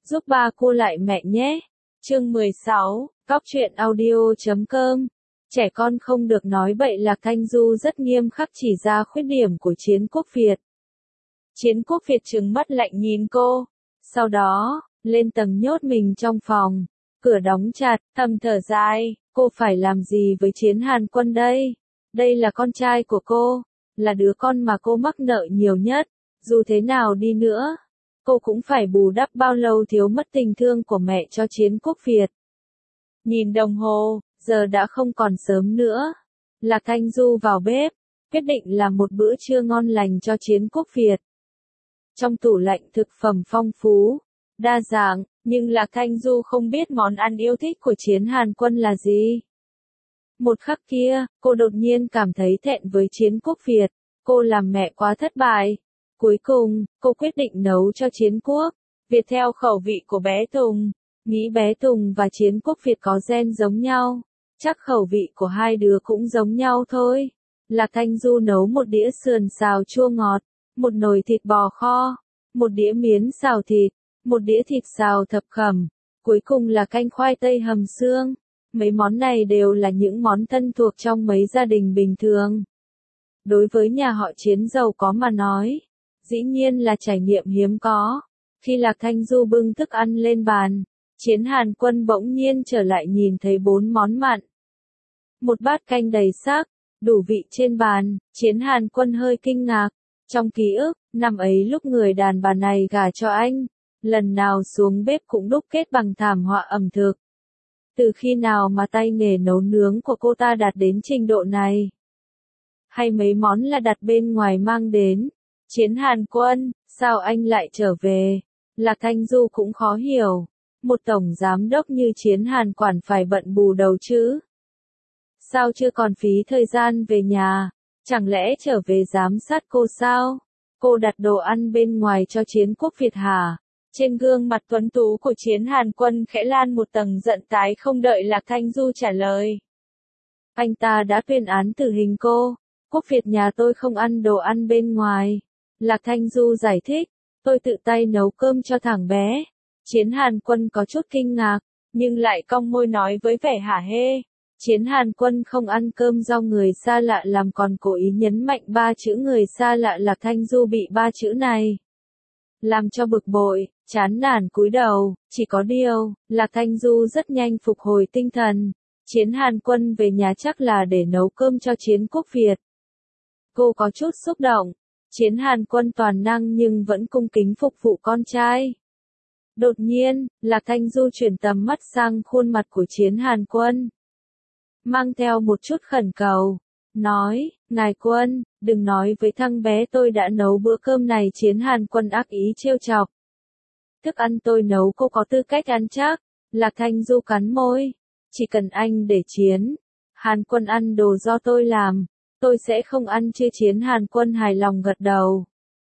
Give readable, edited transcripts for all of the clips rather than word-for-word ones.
giúp ba cô lại mẹ nhé. Chương 16, Cóc truyện audio.com. Trẻ con không được nói bậy. Lạc Thanh Du rất nghiêm khắc chỉ ra khuyết điểm của Chiến Quốc Việt. Chiến Quốc Việt trừng mắt lạnh nhìn cô. Sau đó, lên tầng nhốt mình trong phòng. Cửa đóng chặt, thầm thở dài, cô phải làm gì với Chiến Hàn Quân đây? Đây là con trai của cô, là đứa con mà cô mắc nợ nhiều nhất. Dù thế nào đi nữa, cô cũng phải bù đắp bao lâu thiếu mất tình thương của mẹ cho Chiến Quốc Việt. Nhìn đồng hồ, giờ đã không còn sớm nữa. Lạc Thanh Du vào bếp, quyết định làm một bữa trưa ngon lành cho Chiến Quốc Việt. Trong tủ lạnh thực phẩm phong phú, đa dạng, nhưng Lạc Thanh Du không biết món ăn yêu thích của Chiến Hàn Quân là gì. Một khắc kia, cô đột nhiên cảm thấy thẹn với Chiến Quốc Việt, cô làm mẹ quá thất bại. Cuối cùng, cô quyết định nấu cho Chiến Quốc Việt theo khẩu vị của bé Tùng. Nghĩ bé Tùng và Chiến Quốc Việt có gen giống nhau, chắc khẩu vị của hai đứa cũng giống nhau thôi. Lạc Thanh Du nấu một đĩa sườn xào chua ngọt, một nồi thịt bò kho, một đĩa miến xào thịt, một đĩa thịt xào thập cẩm, cuối cùng là canh khoai tây hầm xương. Mấy món này đều là những món thân thuộc trong mấy gia đình bình thường. Đối với nhà họ Chiến giàu có mà nói, dĩ nhiên là trải nghiệm hiếm có. Khi Lạc Thanh Du bưng thức ăn lên bàn, Chiến Hàn Quân bỗng nhiên trở lại nhìn thấy 4 món mặn. Một bát canh đầy sắc, đủ vị trên bàn, Chiến Hàn Quân hơi kinh ngạc. Trong ký ức, năm ấy lúc người đàn bà này gả cho anh, lần nào xuống bếp cũng đúc kết bằng thảm họa ẩm thực. Từ khi nào mà tay nghề nấu nướng của cô ta đạt đến trình độ này? Hay mấy món là đặt bên ngoài mang đến? Chiến Hàn Quân, sao anh lại trở về? Lạc Thanh Du cũng khó hiểu. Một tổng giám đốc như Chiến Hàn quản phải bận bù đầu chứ? Sao chưa còn phí thời gian về nhà? Chẳng lẽ trở về giám sát cô sao? Cô đặt đồ ăn bên ngoài cho Chiến Quốc Việt hả? Trên gương mặt tuấn tú của Chiến Hàn Quân khẽ lan một tầng giận tái không đợi Lạc Thanh Du trả lời. Anh ta đã tuyên án tử hình cô. Quốc Việt nhà tôi không ăn đồ ăn bên ngoài. Lạc Thanh Du giải thích, tôi tự tay nấu cơm cho thằng bé. Chiến Hàn Quân có chút kinh ngạc, nhưng lại cong môi nói với vẻ hả hê. Chiến Hàn Quân không ăn cơm do người xa lạ làm còn cố ý nhấn mạnh 3 chữ người xa lạ. Lạc Thanh Du bị 3 chữ này làm cho bực bội, chán nản cúi đầu. Chỉ có điều, Lạc Thanh Du rất nhanh phục hồi tinh thần. Chiến Hàn Quân về nhà chắc là để nấu cơm cho Chiến Quốc Việt. Cô có chút xúc động. Chiến Hàn Quân toàn năng nhưng vẫn cung kính phục vụ con trai. Đột nhiên, Lạc Thanh Du chuyển tầm mắt sang khuôn mặt của Chiến Hàn Quân, mang theo một chút khẩn cầu, nói, ngài Quân, đừng nói với thằng bé tôi đã nấu bữa cơm này. Chiến Hàn Quân ác ý trêu chọc. Thức ăn tôi nấu cô có tư cách ăn chắc. Lạc Thanh Du cắn môi, chỉ cần anh để Chiến Hàn Quân ăn đồ do tôi làm, tôi sẽ không ăn chứ. Chiến Hàn Quân hài lòng gật đầu.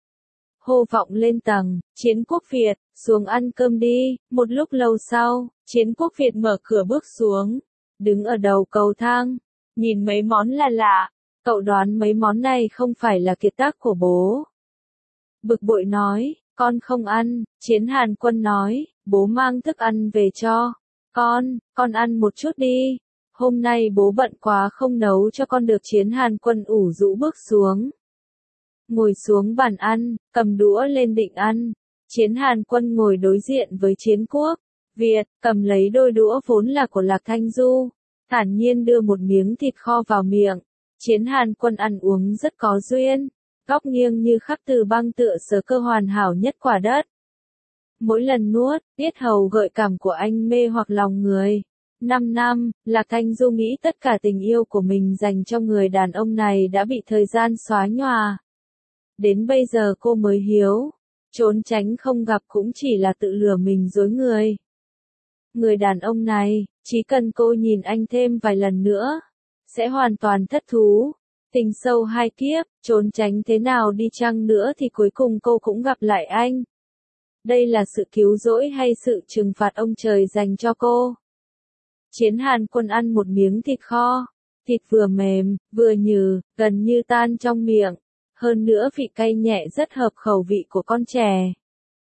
Hô vọng lên tầng, Chiến Quốc Việt, xuống ăn cơm đi. Một lúc lâu sau, Chiến Quốc Việt mở cửa bước xuống, đứng ở đầu cầu thang, nhìn mấy món là lạ. Cậu đoán mấy món này không phải là kiệt tác của bố? Bực bội nói, con không ăn. Chiến Hàn Quân nói, bố mang thức ăn về cho con ăn một chút đi. Hôm nay bố bận quá không nấu cho con được. Chiến Hàn Quân ủ rũ bước xuống, ngồi xuống bàn ăn, cầm đũa lên định ăn. Chiến Hàn Quân ngồi đối diện với Chiến Quốc Việt, cầm lấy đôi đũa vốn là của Lạc Thanh Du, thản nhiên đưa một miếng thịt kho vào miệng. Chiến Hàn Quân ăn uống rất có duyên, góc nghiêng như khắc từ băng tựa sờ cơ hoàn hảo nhất quả đất. Mỗi lần nuốt, yết hầu gợi cảm của anh mê hoặc lòng người. 5 năm, Lạc Thanh Du nghĩ tất cả tình yêu của mình dành cho người đàn ông này đã bị thời gian xóa nhòa. Đến bây giờ cô mới hiểu, trốn tránh không gặp cũng chỉ là tự lừa mình dối người. Người đàn ông này, chỉ cần cô nhìn anh thêm vài lần nữa, sẽ hoàn toàn thất thú. Tình sâu 2 kiếp, trốn tránh thế nào đi chăng nữa thì cuối cùng cô cũng gặp lại anh. Đây là sự cứu rỗi hay sự trừng phạt ông trời dành cho cô? Chiến Hàn Quân ăn một miếng thịt kho. Thịt vừa mềm, vừa nhừ, gần như tan trong miệng. Hơn nữa vị cay nhẹ rất hợp khẩu vị của con trẻ.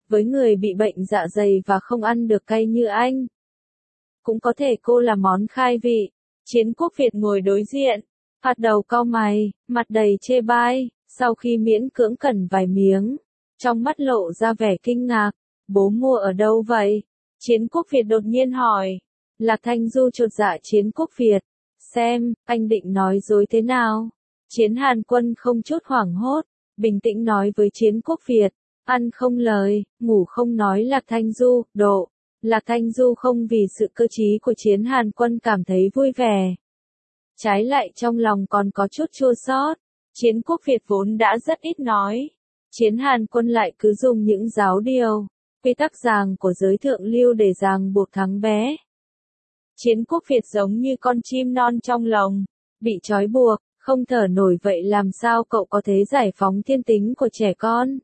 với người bị bệnh dạ dày và không ăn được cay như anh. Cũng có thể cô là món khai vị. Chiến Quốc Việt ngồi đối diện, phạt đầu cau mày, mặt đầy chê bai, sau khi miễn cưỡng cẩn vài miếng, trong mắt lộ ra vẻ kinh ngạc. Bố mua ở đâu vậy? Chiến Quốc Việt đột nhiên hỏi. Lạc Thanh Du chột dạ Chiến Quốc Việt. Xem, anh định nói dối thế nào? Chiến Hàn Quân không chút hoảng hốt, bình tĩnh nói với Chiến Quốc Việt. Ăn không lời, ngủ không nói Lạc Thanh Du, độ. Lạc Thanh Du không vì sự cơ trí của Chiến Hàn Quân cảm thấy vui vẻ. Trái lại trong lòng còn có chút chua xót. Chiến Quốc Việt vốn đã rất ít nói. Chiến Hàn Quân lại cứ dùng những giáo điều, quy tắc ràng của giới thượng lưu để ràng buộc thắng bé. Chiến Quốc Việt giống như con chim non trong lồng, bị trói buộc, không thở nổi vậy làm sao cậu có thể giải phóng thiên tính của trẻ con?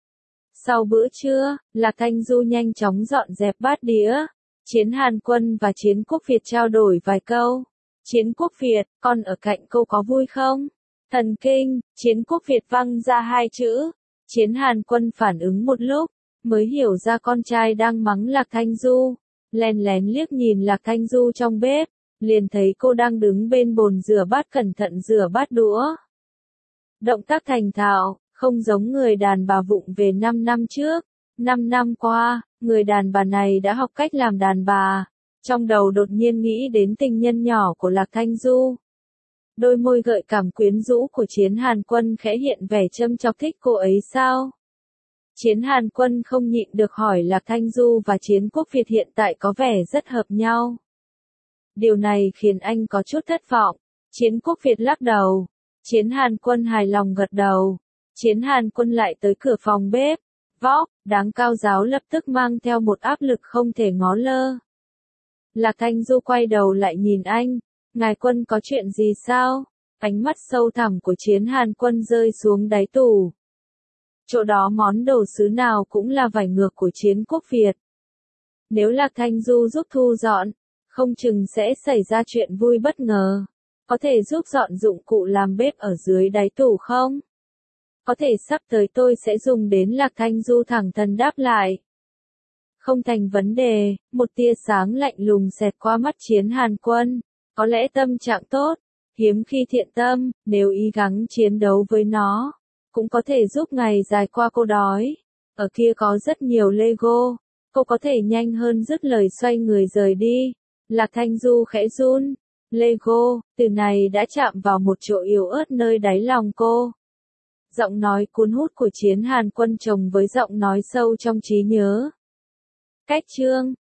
Sau bữa trưa, Lạc Thanh Du nhanh chóng dọn dẹp bát đĩa. Chiến Hàn Quân và Chiến Quốc Việt trao đổi vài câu. Chiến Quốc Việt, con ở cạnh cô có vui không? Thần kinh, Chiến Quốc Việt văng ra hai chữ. Chiến Hàn Quân phản ứng một lúc, mới hiểu ra con trai đang mắng Lạc Thanh Du. Lén lén liếc nhìn Lạc Thanh Du trong bếp, liền thấy cô đang đứng bên bồn rửa bát cẩn thận rửa bát đũa. Động tác thành thạo, không giống người đàn bà vụng về 5 năm trước. 5 năm qua, người đàn bà này đã học cách làm đàn bà. Trong đầu đột nhiên nghĩ đến tình nhân nhỏ của Lạc Thanh Du. Đôi môi gợi cảm quyến rũ của Chiến Hàn Quân khẽ hiện vẻ châm chọc thích cô ấy sao? Chiến Hàn Quân không nhịn được hỏi Lạc Thanh Du và Chiến Quốc Việt hiện tại có vẻ rất hợp nhau. Điều này khiến anh có chút thất vọng. Chiến Quốc Việt lắc đầu. Chiến Hàn Quân hài lòng gật đầu. Chiến Hàn Quân lại tới cửa phòng bếp. Vóc, đáng cao giáo lập tức mang theo một áp lực không thể ngó lơ. Lạc Thanh Du quay đầu lại nhìn anh. Ngài Quân có chuyện gì sao? Ánh mắt sâu thẳm của Chiến Hàn Quân rơi xuống đáy tủ. Chỗ đó món đồ sứ nào cũng là vải ngược của Chiến Quốc Việt. Nếu Lạc Thanh Du giúp thu dọn, không chừng sẽ xảy ra chuyện vui bất ngờ. Có thể giúp dọn dụng cụ làm bếp ở dưới đáy tủ không? Có thể sắp tới tôi sẽ dùng đến. Lạc Thanh Du thẳng thắn đáp lại. Không thành vấn đề, một tia sáng lạnh lùng xẹt qua mắt Chiến Hàn Quân. Có lẽ tâm trạng tốt, hiếm khi thiện tâm, nếu ý gắng chiến đấu với nó, cũng có thể giúp ngày dài qua cô đói. Ở kia có rất nhiều Lego, cô có thể nhanh hơn dứt lời xoay người rời đi. Lạc Thanh Du khẽ run. Lego, từ này đã chạm vào một chỗ yếu ớt nơi đáy lòng cô. Giọng nói cuốn hút của Chiến Hàn Quân chồng với giọng nói sâu trong trí nhớ. Cách chương